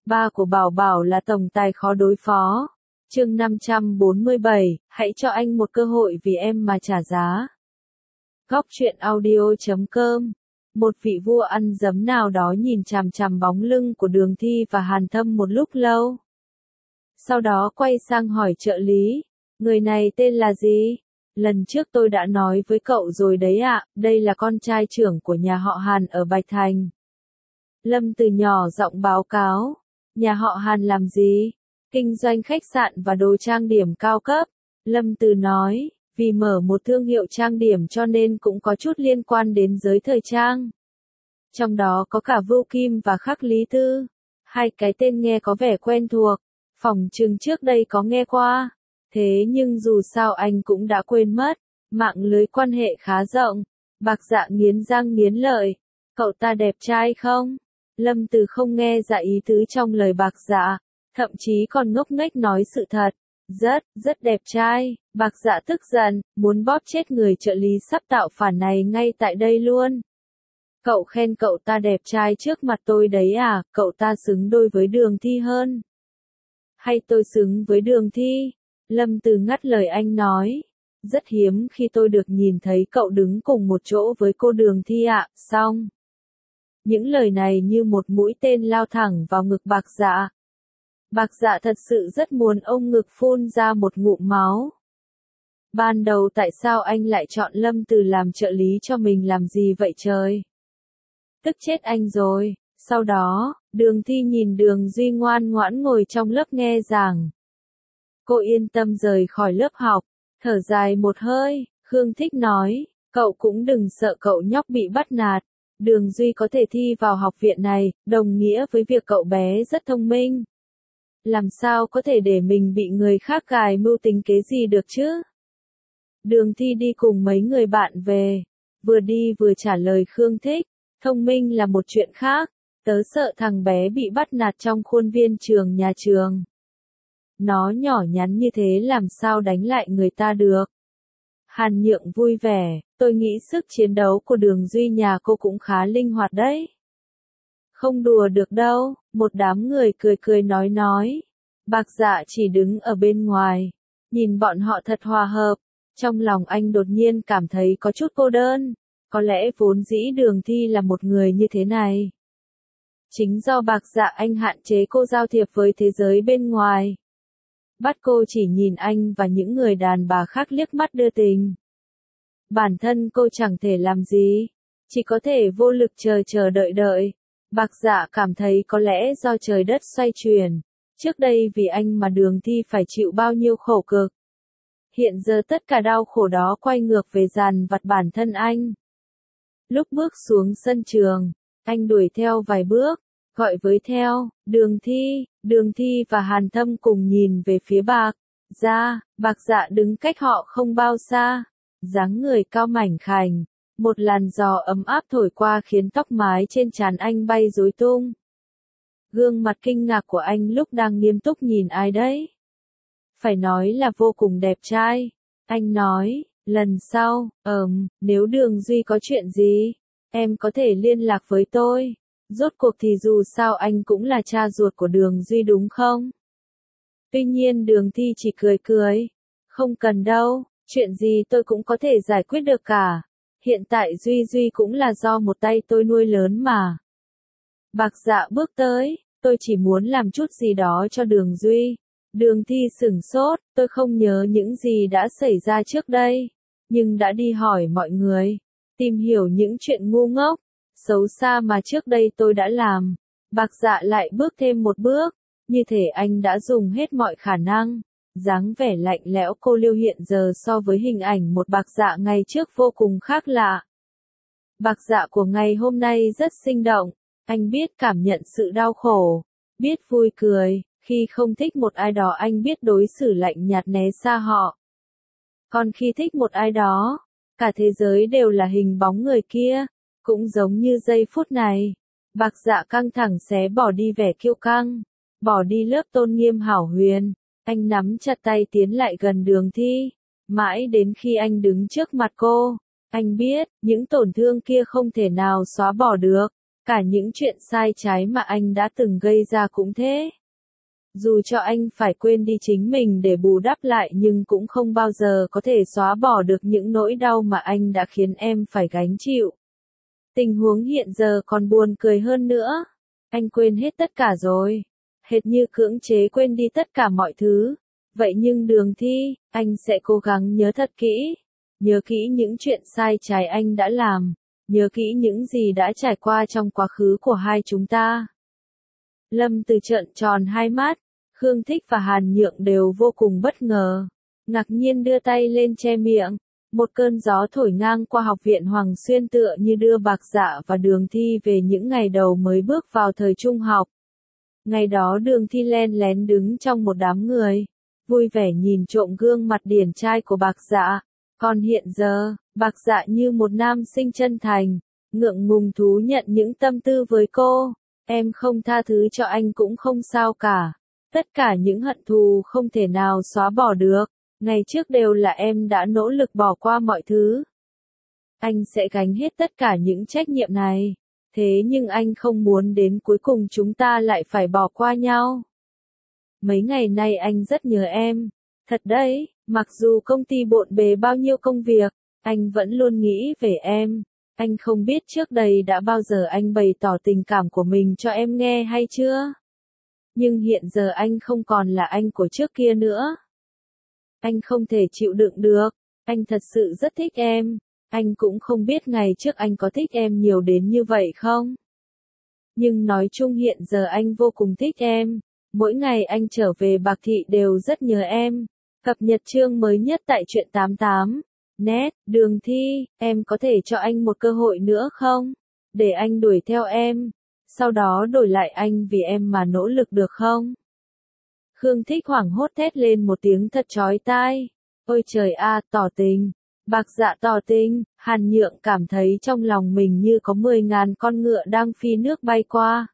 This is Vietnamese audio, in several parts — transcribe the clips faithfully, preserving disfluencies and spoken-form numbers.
Ba của Bảo Bảo là tổng tài khó đối phó. Chương năm trăm bốn mươi bảy, hãy cho anh một cơ hội vì em mà trả giá. Góc truyện audio chấm com. Một vị vua ăn dấm nào đó nhìn chằm chằm bóng lưng của Đường Thi và Hàn Thâm một lúc lâu. Sau đó quay sang hỏi trợ lý, người này tên là gì? Lần trước tôi đã nói với cậu rồi đấy ạ, đây là con trai trưởng của nhà họ Hàn ở Bạch Thành. Lâm Từ nhỏ giọng báo cáo, nhà họ Hàn làm gì? Kinh doanh khách sạn và đồ trang điểm cao cấp. Lâm Từ nói, vì mở một thương hiệu trang điểm cho nên cũng có chút liên quan đến giới thời trang. Trong đó có cả Vưu Kim và Khắc Lý Tư. Hai cái tên nghe có vẻ quen thuộc, phỏng chừng trước đây có nghe qua. Thế nhưng dù sao anh cũng đã quên mất, mạng lưới quan hệ khá rộng. Bạc Dạ nghiến răng nghiến lợi, cậu ta đẹp trai không? Lâm Từ không nghe ra ý tứ trong lời Bạc Dạ, thậm chí còn ngốc nghếch nói sự thật. Rất, rất đẹp trai. Bạc Dạ tức giận, muốn bóp chết người trợ lý sắp tạo phản này ngay tại đây luôn. Cậu khen cậu ta đẹp trai trước mặt tôi đấy à, cậu ta xứng đôi với Đường Thi hơn. Hay tôi xứng với Đường Thi? Lâm Từ ngắt lời anh nói. Rất hiếm khi tôi được nhìn thấy cậu đứng cùng một chỗ với cô Đường Thi ạ, xong. Những lời này như một mũi tên lao thẳng vào ngực Bạc Dạ. Bạc Dạ thật sự rất muốn ôm ngực phun ra một ngụm máu. Ban đầu tại sao anh lại chọn Lâm Từ làm trợ lý cho mình làm gì vậy trời? Tức chết anh rồi. Sau đó, Đường Thi nhìn Đường Duy ngoan ngoãn ngồi trong lớp nghe giảng. Cô yên tâm rời khỏi lớp học, thở dài một hơi, Khương Thích nói, cậu cũng đừng sợ cậu nhóc bị bắt nạt. Đường Duy có thể thi vào học viện này, đồng nghĩa với việc cậu bé rất thông minh. Làm sao có thể để mình bị người khác gài mưu tính kế gì được chứ? Đường Thi đi cùng mấy người bạn về, vừa đi vừa trả lời Khương Thích, thông minh là một chuyện khác, tớ sợ thằng bé bị bắt nạt trong khuôn viên trường nhà trường. Nó nhỏ nhắn như thế làm sao đánh lại người ta được? Hàn Nhượng vui vẻ, tôi nghĩ sức chiến đấu của Đường Duy nhà cô cũng khá linh hoạt đấy. Không đùa được đâu, một đám người cười cười nói nói. Bạc Dạ chỉ đứng ở bên ngoài, nhìn bọn họ thật hòa hợp. Trong lòng anh đột nhiên cảm thấy có chút cô đơn, có lẽ vốn dĩ Đường Thi là một người như thế này. Chính do Bạc Dạ anh hạn chế cô giao thiệp với thế giới bên ngoài. Bắt cô chỉ nhìn anh và những người đàn bà khác liếc mắt đưa tình. Bản thân cô chẳng thể làm gì, chỉ có thể vô lực chờ chờ đợi đợi. Bạc Dạ cảm thấy có lẽ do trời đất xoay chuyển, trước đây vì anh mà Đường Thi phải chịu bao nhiêu khổ cực. Hiện giờ tất cả đau khổ đó quay ngược về dàn vặt bản thân anh. Lúc bước xuống sân trường, anh đuổi theo vài bước, gọi với theo, Đường Thi, Đường Thi và Hàn Thâm cùng nhìn về phía Bạc Dạ. Bạc Dạ đứng cách họ không bao xa, dáng người cao mảnh khảnh, một làn gió ấm áp thổi qua khiến tóc mái trên trán anh bay rối tung. Gương mặt kinh ngạc của anh lúc đang nghiêm túc nhìn ai đấy? Phải nói là vô cùng đẹp trai. Anh nói, lần sau, ờm, nếu Đường Duy có chuyện gì, em có thể liên lạc với tôi. Rốt cuộc thì dù sao anh cũng là cha ruột của Đường Duy đúng không? Tuy nhiên Đường Thi chỉ cười cười. Không cần đâu, chuyện gì tôi cũng có thể giải quyết được cả. Hiện tại Duy Duy cũng là do một tay tôi nuôi lớn mà. Bạc Dạ bước tới, tôi chỉ muốn làm chút gì đó cho Đường Duy. Đường Thi sửng sốt, tôi không nhớ những gì đã xảy ra trước đây, nhưng đã đi hỏi mọi người, tìm hiểu những chuyện ngu ngốc, xấu xa mà trước đây tôi đã làm. Bạc Dạ lại bước thêm một bước, như thể anh đã dùng hết mọi khả năng. Dáng vẻ lạnh lẽo cô liêu hiện giờ so với hình ảnh một Bạc Dạ ngày trước vô cùng khác lạ. Bạc Dạ của ngày hôm nay rất sinh động, anh biết cảm nhận sự đau khổ, biết vui cười, khi không thích một ai đó anh biết đối xử lạnh nhạt né xa họ. Còn khi thích một ai đó, cả thế giới đều là hình bóng người kia, cũng giống như giây phút này. Bạc Dạ căng thẳng xé bỏ đi vẻ kiêu căng, bỏ đi lớp tôn nghiêm hảo huyền. Anh nắm chặt tay tiến lại gần Đường Thi, mãi đến khi anh đứng trước mặt cô, anh biết, những tổn thương kia không thể nào xóa bỏ được. Cả những chuyện sai trái mà anh đã từng gây ra cũng thế. Dù cho anh phải quên đi chính mình để bù đắp lại nhưng cũng không bao giờ có thể xóa bỏ được những nỗi đau mà anh đã khiến em phải gánh chịu. Tình huống hiện giờ còn buồn cười hơn nữa. Anh quên hết tất cả rồi. Hệt như cưỡng chế quên đi tất cả mọi thứ. Vậy nhưng Đường Thi, anh sẽ cố gắng nhớ thật kỹ. Nhớ kỹ những chuyện sai trái anh đã làm. Nhớ kỹ những gì đã trải qua trong quá khứ của hai chúng ta. Lâm Từ trợn tròn hai mắt. Khương Thích và Hàn Nhượng đều vô cùng bất ngờ. Ngạc nhiên đưa tay lên che miệng. Một cơn gió thổi ngang qua học viện Hoàng Xuyên tựa như đưa Bạc Dạ và Đường Thi về những ngày đầu mới bước vào thời trung học. Ngày đó Đường Thi len lén đứng trong một đám người. Vui vẻ nhìn trộm gương mặt điển trai của Bạc Dạ. Còn hiện giờ, Bạc Dạ như một nam sinh chân thành, ngượng ngùng thú nhận những tâm tư với cô. Em không tha thứ cho anh cũng không sao cả. Tất cả những hận thù không thể nào xóa bỏ được. Ngày trước đều là em đã nỗ lực bỏ qua mọi thứ. Anh sẽ gánh hết tất cả những trách nhiệm này. Thế nhưng anh không muốn đến cuối cùng chúng ta lại phải bỏ qua nhau. Mấy ngày nay anh rất nhớ em. Thật đấy, mặc dù công ty bộn bề bao nhiêu công việc, anh vẫn luôn nghĩ về em. Anh không biết trước đây đã bao giờ anh bày tỏ tình cảm của mình cho em nghe hay chưa? Nhưng hiện giờ anh không còn là anh của trước kia nữa. Anh không thể chịu đựng được. Anh thật sự rất thích em. Anh cũng không biết ngày trước anh có thích em nhiều đến như vậy không? Nhưng nói chung hiện giờ anh vô cùng thích em. Mỗi ngày anh trở về Bạc Thị đều rất nhớ em. Cập nhật chương mới nhất tại truyện tám tám. Net, Đường Thi, em có thể cho anh một cơ hội nữa không? Để anh đuổi theo em. Sau đó đổi lại anh vì em mà nỗ lực được không? Khương Thích hoảng hốt thét lên một tiếng thật chói tai. Ôi trời a, tỏ tình. Bạc Dạ tỏ tình. Hàn Nhượng cảm thấy trong lòng mình như có mười ngàn con ngựa đang phi nước bay qua.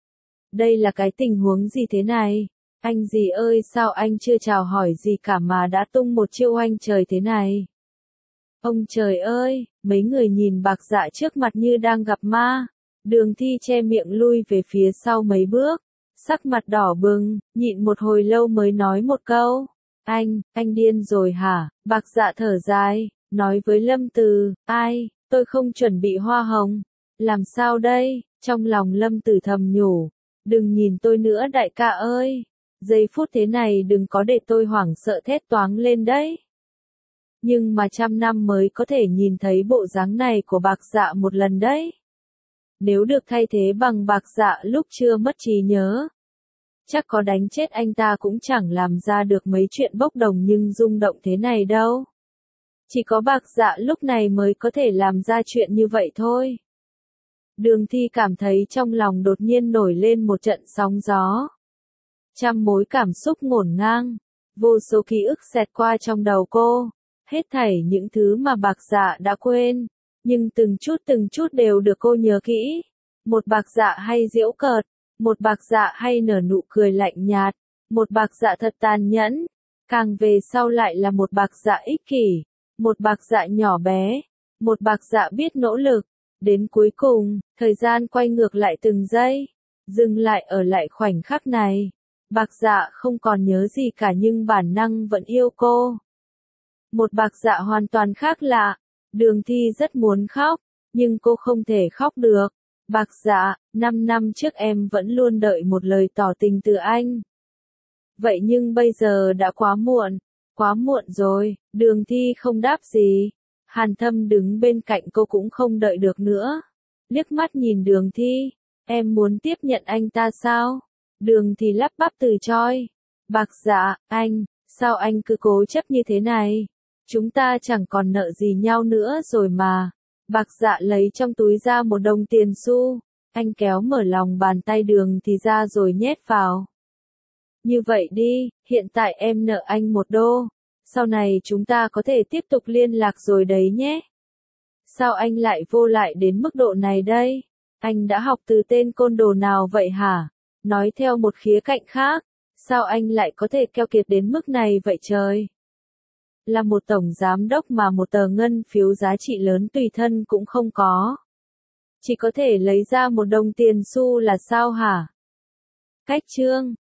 Đây là cái tình huống gì thế này? Anh gì ơi, sao anh chưa chào hỏi gì cả mà đã tung một chiêu oanh trời thế này? Ông trời ơi, mấy người nhìn Bạc Dạ trước mặt như đang gặp ma. Đường Thi che miệng lui về phía sau mấy bước. Sắc mặt đỏ bừng, nhịn một hồi lâu mới nói một câu. Anh, anh điên rồi hả? Bạc Dạ thở dài, nói với Lâm Từ, ai, tôi không chuẩn bị hoa hồng. Làm sao đây? Trong lòng Lâm Từ thầm nhủ. Đừng nhìn tôi nữa đại ca ơi. Giây phút thế này đừng có để tôi hoảng sợ thét toáng lên đấy. Nhưng mà trăm năm mới có thể nhìn thấy bộ dáng này của Bạc Dạ một lần đấy. Nếu được thay thế bằng Bạc Dạ lúc chưa mất trí nhớ, chắc có đánh chết anh ta cũng chẳng làm ra được mấy chuyện bốc đồng nhưng rung động thế này đâu. Chỉ có Bạc Dạ lúc này mới có thể làm ra chuyện như vậy thôi. Đường Thi cảm thấy trong lòng đột nhiên nổi lên một trận sóng gió. Trăm mối cảm xúc ngổn ngang, vô số ký ức xẹt qua trong đầu cô. Hết thảy những thứ mà Bạc Dạ đã quên, nhưng từng chút từng chút đều được cô nhớ kỹ. Một Bạc Dạ hay giễu cợt, một Bạc Dạ hay nở nụ cười lạnh nhạt, một Bạc Dạ thật tàn nhẫn, càng về sau lại là một Bạc Dạ ích kỷ, một Bạc Dạ nhỏ bé, một Bạc Dạ biết nỗ lực. Đến cuối cùng, thời gian quay ngược lại từng giây, dừng lại ở lại khoảnh khắc này. Bạc Dạ không còn nhớ gì cả nhưng bản năng vẫn yêu cô. Một Bạc Dạ hoàn toàn khác lạ. Đường Thi rất muốn khóc, nhưng cô không thể khóc được. Bạc Dạ, năm năm trước em vẫn luôn đợi một lời tỏ tình từ anh. Vậy nhưng bây giờ đã quá muộn, quá muộn rồi. Đường Thi không đáp gì. Hàn Thâm đứng bên cạnh cô cũng không đợi được nữa. Liếc mắt nhìn Đường Thi, em muốn tiếp nhận anh ta sao? Đường Thi lắp bắp từ chối. Bạc Dạ, anh, sao anh cứ cố chấp như thế này? Chúng ta chẳng còn nợ gì nhau nữa rồi mà. Bạc Dạ lấy trong túi ra một đồng tiền xu. Anh kéo mở lòng bàn tay Đường Thi ra rồi nhét vào. Như vậy đi, hiện tại em nợ anh một đô. Sau này chúng ta có thể tiếp tục liên lạc rồi đấy nhé. Sao anh lại vô lại đến mức độ này đây? Anh đã học từ tên côn đồ nào vậy hả? Nói theo một khía cạnh khác, sao anh lại có thể keo kiệt đến mức này vậy trời? Là một tổng giám đốc mà một tờ ngân phiếu giá trị lớn tùy thân cũng không có. Chỉ có thể lấy ra một đồng tiền xu là sao hả? Cách chương